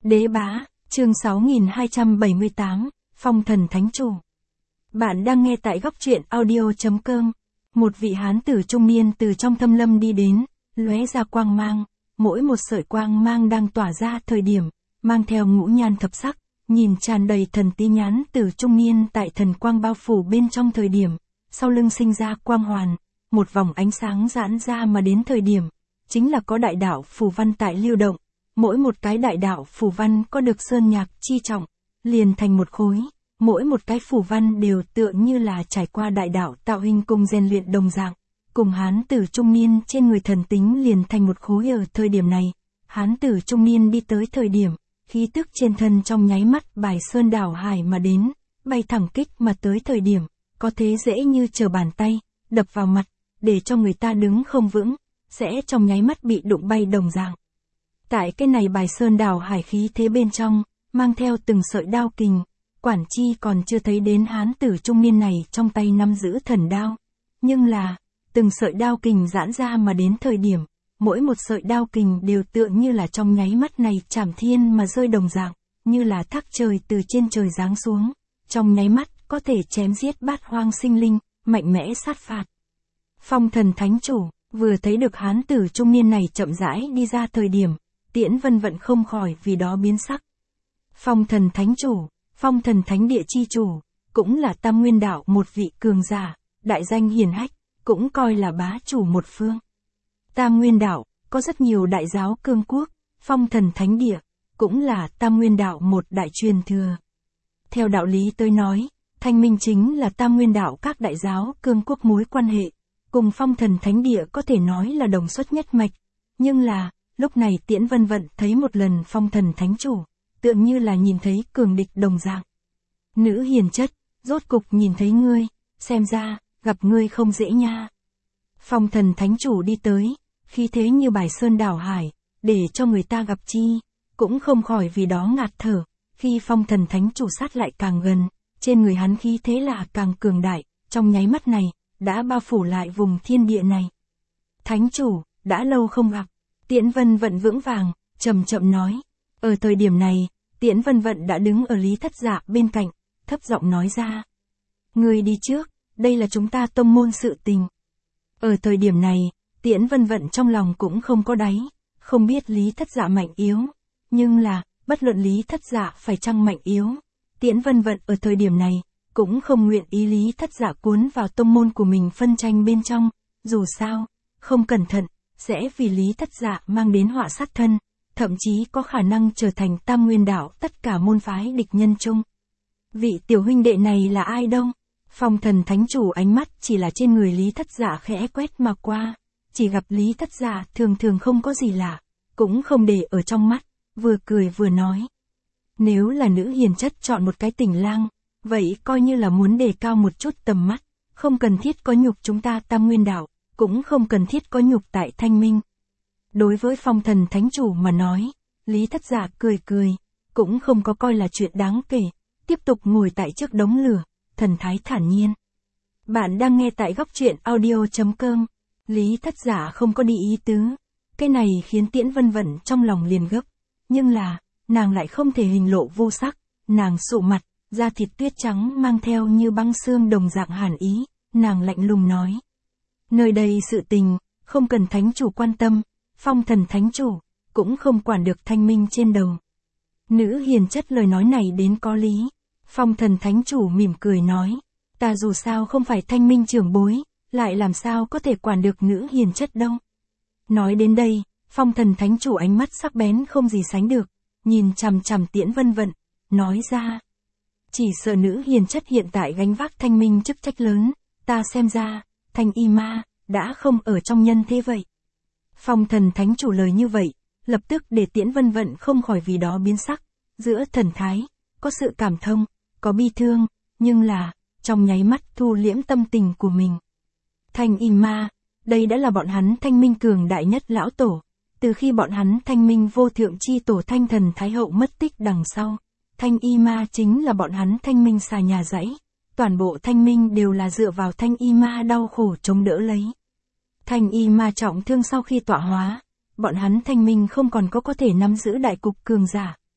Đế bá, chương 6278, Phong thần thánh chủ. Bạn đang nghe tại góc truyện audio.com. Một vị hán tử trung niên từ trong thâm lâm đi đến, lóe ra quang mang, mỗi một sợi quang mang đang tỏa ra thời điểm, mang theo ngũ nhan thập sắc, nhìn tràn đầy thần tí nhán tử trung niên tại thần quang bao phủ bên trong thời điểm, sau lưng sinh ra quang hoàn, một vòng ánh sáng giãn ra mà đến thời điểm, chính là có đại đạo phù văn tại lưu động. Mỗi một cái đại đạo phù văn có được sơn nhạc chi trọng, liền thành một khối, mỗi một cái phù văn đều tựa như là trải qua đại đạo tạo hình cùng rèn luyện đồng dạng, cùng hán tử trung niên trên người thần tính liền thành một khối. Ở thời điểm này, hán tử trung niên đi tới thời điểm, khí tức trên thân trong nháy mắt bài sơn đảo hải mà đến, bay thẳng kích mà tới thời điểm, có thế dễ như trở bàn tay, đập vào mặt, để cho người ta đứng không vững, sẽ trong nháy mắt bị đụng bay đồng dạng. Tại cái này bài sơn đảo hải khí thế bên trong, mang theo từng sợi đao kình, quản chi còn chưa thấy đến hán tử trung niên này trong tay nắm giữ thần đao. Nhưng là, từng sợi đao kình giãn ra mà đến thời điểm, mỗi một sợi đao kình đều tựa như là trong nháy mắt này chảm thiên mà rơi đồng dạng, như là thác trời từ trên trời giáng xuống, trong nháy mắt có thể chém giết bát hoang sinh linh, mạnh mẽ sát phạt. Phong thần thánh chủ, vừa thấy được hán tử trung niên này chậm rãi đi ra thời điểm, Tiễn Vân Vận không khỏi vì đó biến sắc. Phong thần thánh chủ, phong thần thánh địa chi chủ, cũng là Tam Nguyên đạo một vị cường giả, đại danh hiển hách, cũng coi là bá chủ một phương. Tam Nguyên đạo, có rất nhiều đại giáo cương quốc, phong thần thánh địa, cũng là Tam Nguyên đạo một đại truyền thừa. Theo đạo lý tôi nói, Thanh Minh chính là Tam Nguyên đạo các đại giáo cương quốc mối quan hệ, cùng phong thần thánh địa có thể nói là đồng xuất nhất mạch, nhưng là, lúc này Tiễn Vân Vận thấy một lần phong thần thánh chủ, tựa như là nhìn thấy cường địch đồng dạng. Nữ hiền chất, rốt cục nhìn thấy ngươi, xem ra, gặp ngươi không dễ nha. Phong thần thánh chủ đi tới, khí thế như bài sơn đảo hải, để cho người ta gặp chi, cũng không khỏi vì đó ngạt thở, khi phong thần thánh chủ sát lại càng gần, trên người hắn khí thế là càng cường đại, trong nháy mắt này, đã bao phủ lại vùng thiên địa này. Thánh chủ, đã lâu không gặp. Tiễn Vân Vận vững vàng, chậm chậm nói. Ở thời điểm này, Tiễn Vân Vận đã đứng ở Lý Thất Dạ bên cạnh, thấp giọng nói ra. Ngươi đi trước, đây là chúng ta tông môn sự tình. Ở thời điểm này, Tiễn Vân Vận trong lòng cũng không có đáy, không biết Lý Thất Dạ mạnh yếu. Nhưng là, bất luận Lý Thất Dạ phải chăng mạnh yếu, Tiễn Vân Vận ở thời điểm này, cũng không nguyện ý Lý Thất Dạ cuốn vào tông môn của mình phân tranh bên trong, dù sao, không cẩn thận, sẽ vì Lý Thất Dạ mang đến họa sát thân, thậm chí có khả năng trở thành Tam Nguyên đạo tất cả môn phái địch nhân chung. Vị tiểu huynh đệ này là ai đâu? Phong thần thánh chủ ánh mắt chỉ là trên người Lý Thất Dạ khẽ quét mà qua, chỉ gặp Lý Thất Dạ thường thường không có gì lạ, cũng không để ở trong mắt, vừa cười vừa nói. Nếu là nữ hiền chất chọn một cái tình lang, vậy coi như là muốn đề cao một chút tầm mắt, không cần thiết có nhục chúng ta Tam Nguyên đạo, cũng không cần thiết có nhục tại Thanh Minh. Đối với phong thần thánh chủ mà nói, Lý Thất Dạ cười cười, cũng không có coi là chuyện đáng kể, tiếp tục ngồi tại trước đống lửa, thần thái thản nhiên. Bạn đang nghe tại góc truyện audio.com. Lý Thất Dạ không có đi ý tứ, cái này khiến Tiễn Vân Vận trong lòng liền gấp, nhưng là, nàng lại không thể hình lộ vô sắc, nàng sụ mặt, da thịt tuyết trắng mang theo như băng xương đồng dạng hàn ý, nàng lạnh lùng nói. Nơi đây sự tình, không cần thánh chủ quan tâm, phong thần thánh chủ, cũng không quản được Thanh Minh trên đầu. Nữ hiền chất lời nói này đến có lý, phong thần thánh chủ mỉm cười nói, ta dù sao không phải Thanh Minh trưởng bối, lại làm sao có thể quản được nữ hiền chất đâu. Nói đến đây, phong thần thánh chủ ánh mắt sắc bén không gì sánh được, nhìn chằm chằm Tiễn Vân Vận, nói ra. Chỉ sợ nữ hiền chất hiện tại gánh vác Thanh Minh chức trách lớn, ta xem ra, Thanh Y Ma, đã không ở trong nhân thế vậy. Phong thần thánh chủ lời như vậy, lập tức để Tiễn Vân Vận không khỏi vì đó biến sắc, giữa thần thái, có sự cảm thông, có bi thương, nhưng là, trong nháy mắt thu liễm tâm tình của mình. Thanh Y Ma, đây đã là bọn hắn Thanh Minh cường đại nhất lão tổ, từ khi bọn hắn Thanh Minh vô thượng chi tổ Thanh Thần Thái Hậu mất tích đằng sau, Thanh Y Ma chính là bọn hắn Thanh Minh xà nhà dãy. Toàn bộ Thanh Minh đều là dựa vào Thanh Y Ma đau khổ chống đỡ lấy. Thanh Y Ma trọng thương sau khi tọa hóa, bọn hắn Thanh Minh không còn có thể nắm giữ đại cục cường giả,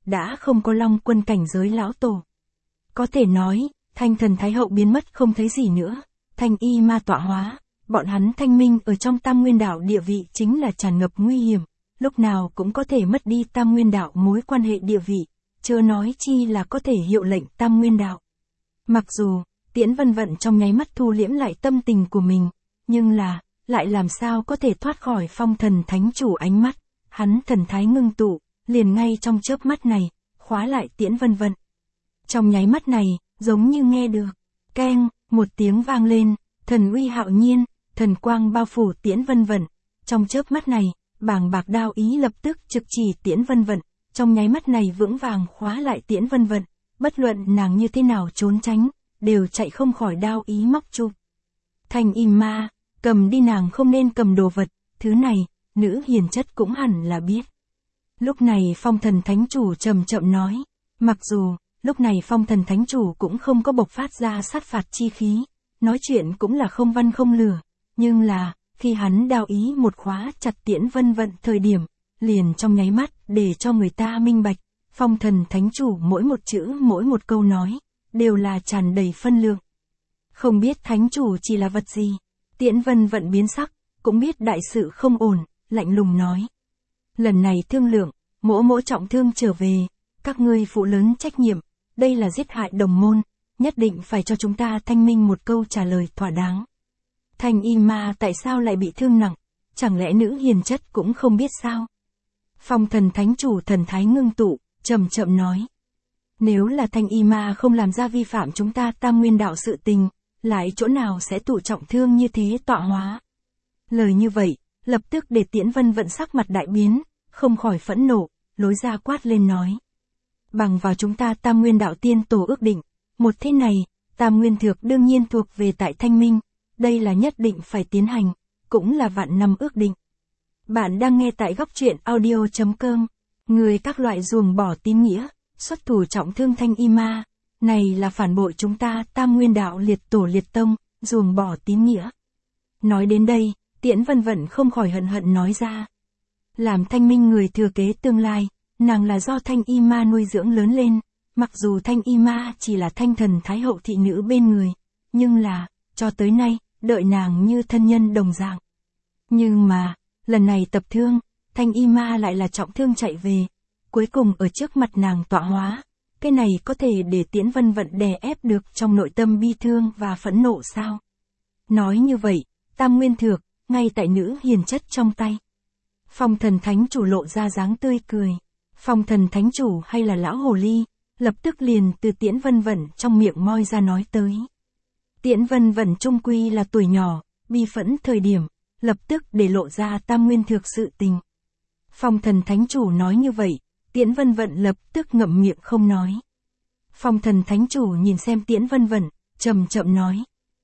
đã không có Long Quân cảnh giới lão tổ. Có thể nói, Thanh Thần Thái Hậu biến mất không thấy gì nữa, Thanh Y Ma tọa hóa, bọn hắn Thanh Minh ở trong Tam Nguyên Đạo địa vị chính là tràn ngập nguy hiểm, lúc nào cũng có thể mất đi Tam Nguyên Đạo mối quan hệ địa vị, chớ nói chi là có thể hiệu lệnh Tam Nguyên Đạo. Mặc dù, Tiễn Vân Vận trong nháy mắt thu liễm lại tâm tình của mình, nhưng là, lại làm sao có thể thoát khỏi Phong Thần Thánh Chủ ánh mắt, hắn thần thái ngưng tụ, liền ngay trong chớp mắt này, khóa lại Tiễn Vân Vận. Trong nháy mắt này, giống như nghe được, keng, một tiếng vang lên, thần uy hạo nhiên, thần quang bao phủ Tiễn Vân Vận. Trong chớp mắt này, bàng bạc đao ý lập tức trực chỉ Tiễn Vân Vận, trong nháy mắt này vững vàng khóa lại Tiễn Vân Vận, bất luận nàng như thế nào trốn tránh, đều chạy không khỏi đao ý móc chụp. Thanh Y Ma, cầm đi nàng không nên cầm đồ vật, thứ này, nữ hiền chất cũng hẳn là biết. Lúc này Phong Thần Thánh Chủ chậm chậm nói, mặc dù, lúc này Phong Thần Thánh Chủ cũng không có bộc phát ra sát phạt chi khí, nói chuyện cũng là không văn không lửa, nhưng là, khi hắn đao ý một khóa chặt Tiễn Vân Vận thời điểm, liền trong nháy mắt để cho người ta minh bạch, Phong Thần Thánh Chủ mỗi một chữ mỗi một câu nói, đều là tràn đầy phân lượng. Không biết Thánh Chủ chỉ là vật gì, Tiễn Vân Vận biến sắc, cũng biết đại sự không ổn, lạnh lùng nói. Lần này thương lượng, mỗ trọng thương trở về, các ngươi phụ lớn trách nhiệm, đây là giết hại đồng môn, nhất định phải cho chúng ta thanh minh một câu trả lời thỏa đáng. Thanh Y Ma tại sao lại bị thương nặng, chẳng lẽ nữ hiền chất cũng không biết sao? Phong Thần Thánh Chủ thần thái ngưng tụ, chậm chậm nói. Nếu là Thanh Y Ma không làm ra vi phạm chúng ta Tam Nguyên Đạo sự tình, lại chỗ nào sẽ tụ trọng thương như thế tọa hóa? Lời như vậy, lập tức để Tiễn Vân Vận sắc mặt đại biến, không khỏi phẫn nộ, lối ra quát lên nói. Bằng vào chúng ta Tam Nguyên Đạo tiên tổ ước định, một thế này, Tam Nguyên Thược đương nhiên thuộc về tại Thanh Minh, đây là nhất định phải tiến hành, cũng là vạn năm ước định. Bạn đang nghe tại góc truyện audio.com, người các loại ruồng bỏ tín nghĩa, xuất thủ trọng thương Thanh Y Ma, này là phản bội chúng ta Tam Nguyên Đạo liệt tổ liệt tông, ruồng bỏ tín nghĩa. Nói đến đây, Tiễn Vân Vận không khỏi hận hận nói ra. Làm Thanh Minh người thừa kế tương lai, nàng là do Thanh Y Ma nuôi dưỡng lớn lên, mặc dù Thanh Y Ma chỉ là Thanh Thần Thái Hậu thị nữ bên người, nhưng là, cho tới nay, đợi nàng như thân nhân đồng dạng. Nhưng mà, lần này tập thương, Thanh Y Ma lại là trọng thương chạy về, cuối cùng ở trước mặt nàng tọa hóa, cái này có thể để Tiễn Vân Vận đè ép được trong nội tâm bi thương và phẫn nộ sao? Nói như vậy, Tam Nguyên Thược, ngay tại nữ hiền chất trong tay. Phong Thần Thánh Chủ lộ ra dáng tươi cười. Phong Thần Thánh Chủ hay là lão hồ ly, lập tức liền từ Tiễn Vân Vận trong miệng moi ra nói tới. Tiễn Vân Vận trung quy là tuổi nhỏ, bi phẫn thời điểm, lập tức để lộ ra Tam Nguyên Thược sự tình. Phong Thần Thánh Chủ nói như vậy, Tiễn Vân Vận lập tức ngậm miệng không nói. Phong Thần Thánh Chủ nhìn xem Tiễn Vân Vận, chậm chậm nói.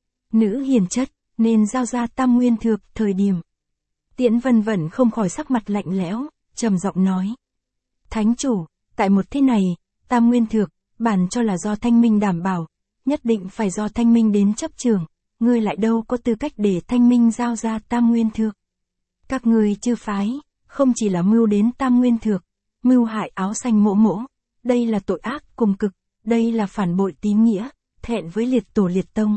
Nữ hiền chất, nên giao ra Tam Nguyên Thược thời điểm. Tiễn Vân Vận không khỏi sắc mặt lạnh lẽo, trầm giọng nói. Thánh Chủ, tại một thế này, Tam Nguyên Thược, bản cho là do Thanh Minh đảm bảo, nhất định phải do Thanh Minh đến chấp trường, ngươi lại đâu có tư cách để Thanh Minh giao ra Tam Nguyên Thược. Các ngươi chư phái, không chỉ là mưu đến Tam Nguyên Thược, mưu hại áo xanh mỗ, đây là tội ác cùng cực, đây là phản bội tín nghĩa, thẹn với liệt tổ liệt tông.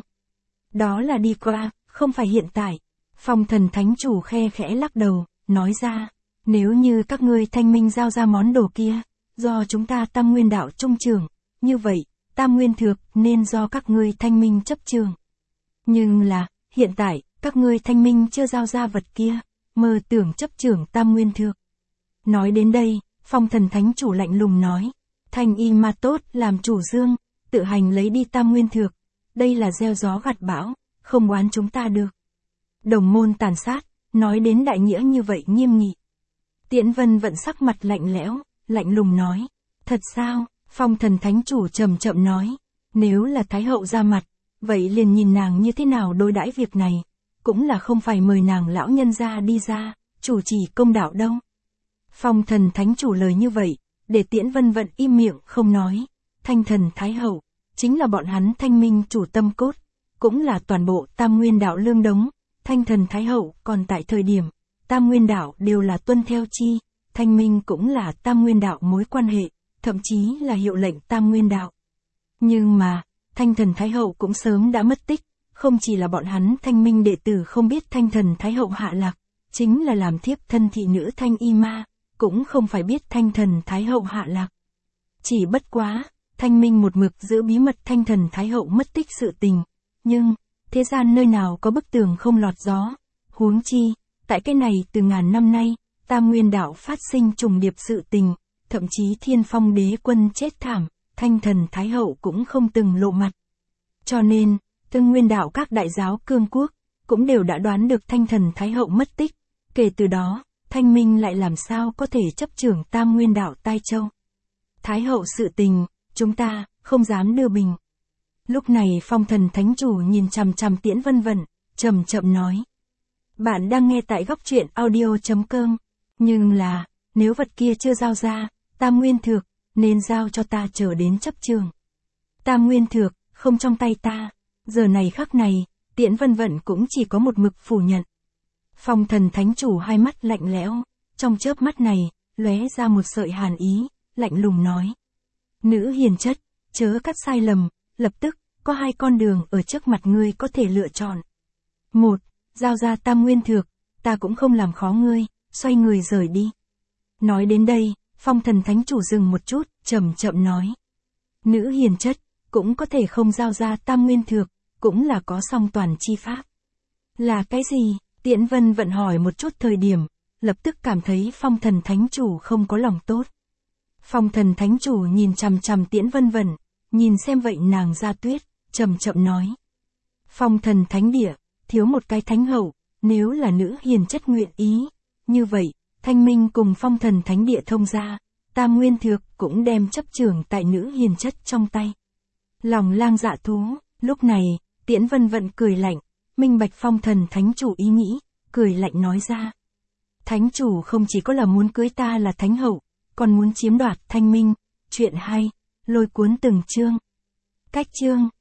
Đó là đi qua, không phải hiện tại. Phong Thần Thánh Chủ khe khẽ lắc đầu, nói ra, nếu như các ngươi Thanh Minh giao ra món đồ kia, do chúng ta Tam Nguyên Đạo trung trường, như vậy, Tam Nguyên Thược nên do các ngươi Thanh Minh chấp trường. Nhưng là, hiện tại, các ngươi Thanh Minh chưa giao ra vật kia, mơ tưởng chấp trường Tam Nguyên Thược. Nói đến đây, Phong Thần Thánh Chủ lạnh lùng nói, Thanh Y Ma tốt làm chủ dương, tự hành lấy đi Tam Nguyên Thược, đây là gieo gió gặt bão, không oán chúng ta được. Đồng môn tàn sát, nói đến đại nghĩa như vậy nghiêm nghị. Tiễn Vân Vận sắc mặt lạnh lẽo, lạnh lùng nói, thật sao? Phong Thần Thánh Chủ chậm chậm nói, nếu là Thái Hậu ra mặt, vậy liền nhìn nàng như thế nào đối đãi việc này, cũng là không phải mời nàng lão nhân gia đi ra, chủ trì công đạo đâu. Phong Thần Thánh Chủ lời như vậy, để Tiễn Vân Vận im miệng không nói, Thanh Thần Thái Hậu, chính là bọn hắn Thanh Minh chủ tâm cốt, cũng là toàn bộ Tam Nguyên Đạo lương đống, Thanh Thần Thái Hậu còn tại thời điểm, Tam Nguyên Đạo đều là tuân theo chi, Thanh Minh cũng là Tam Nguyên Đạo mối quan hệ, thậm chí là hiệu lệnh Tam Nguyên Đạo. Nhưng mà, Thanh Thần Thái Hậu cũng sớm đã mất tích, không chỉ là bọn hắn Thanh Minh đệ tử không biết Thanh Thần Thái Hậu hạ lạc, chính là làm thiếp thân thị nữ Thanh Y Ma, cũng không phải biết Thanh Thần Thái Hậu hạ lạc. Chỉ bất quá, Thanh Minh một mực giữ bí mật Thanh Thần Thái Hậu mất tích sự tình, nhưng, thế gian nơi nào có bức tường không lọt gió, huống chi, tại cái này từ ngàn năm nay, Tam Nguyên Đạo phát sinh trùng điệp sự tình, thậm chí Thiên Phong Đế Quân chết thảm, Thanh Thần Thái Hậu cũng không từng lộ mặt. Cho nên, Tương Nguyên Đạo các đại giáo cương quốc, cũng đều đã đoán được Thanh Thần Thái Hậu mất tích, kể từ đó, Thanh Minh lại làm sao có thể chấp trưởng Tam Nguyên Đạo Tai Châu. Thái Hậu sự tình, chúng ta, không dám đưa bình. Lúc này Phong Thần Thánh Chủ nhìn chằm chằm Tiễn Vân Vân, chậm chậm nói. Bạn đang nghe tại góc truyện audio.com, nhưng là, nếu vật kia chưa giao ra, Tam Nguyên Thược, nên giao cho ta chờ đến chấp trường. Tam Nguyên Thược, không trong tay ta, giờ này khắc này, Tiễn Vân Vân cũng chỉ có một mực phủ nhận. Phong Thần Thánh Chủ hai mắt lạnh lẽo, trong chớp mắt này, lóe ra một sợi hàn ý, lạnh lùng nói. Nữ hiền chất, chớ cắt sai lầm, lập tức, có hai con đường ở trước mặt ngươi có thể lựa chọn. Một, giao ra Tam Nguyên Thược, ta cũng không làm khó ngươi, xoay người rời đi. Nói đến đây, Phong Thần Thánh Chủ dừng một chút, chậm chậm nói. Nữ hiền chất, cũng có thể không giao ra Tam Nguyên Thược, cũng là có song toàn chi pháp. Là cái gì? Tiễn Vân Vận hỏi một chút thời điểm, lập tức cảm thấy Phong Thần Thánh Chủ không có lòng tốt. Phong Thần Thánh Chủ nhìn chằm chằm Tiễn Vân Vận, nhìn xem vậy nàng ra tuyết, chậm chậm nói. Phong Thần Thánh Địa, thiếu một cái thánh hậu, nếu là nữ hiền chất nguyện ý, như vậy, Thanh Minh cùng Phong Thần Thánh Địa thông ra, Tam Nguyên Thược cũng đem chấp trưởng tại nữ hiền chất trong tay. Lòng lang dạ thú, lúc này, Tiễn Vân Vận cười lạnh, minh bạch Phong Thần Thánh Chủ ý nghĩ, cười lạnh nói ra. Thánh Chủ không chỉ có là muốn cưới ta là thánh hậu, còn muốn chiếm đoạt Thanh Minh, chuyện hay, lôi cuốn từng chương. Cách chương.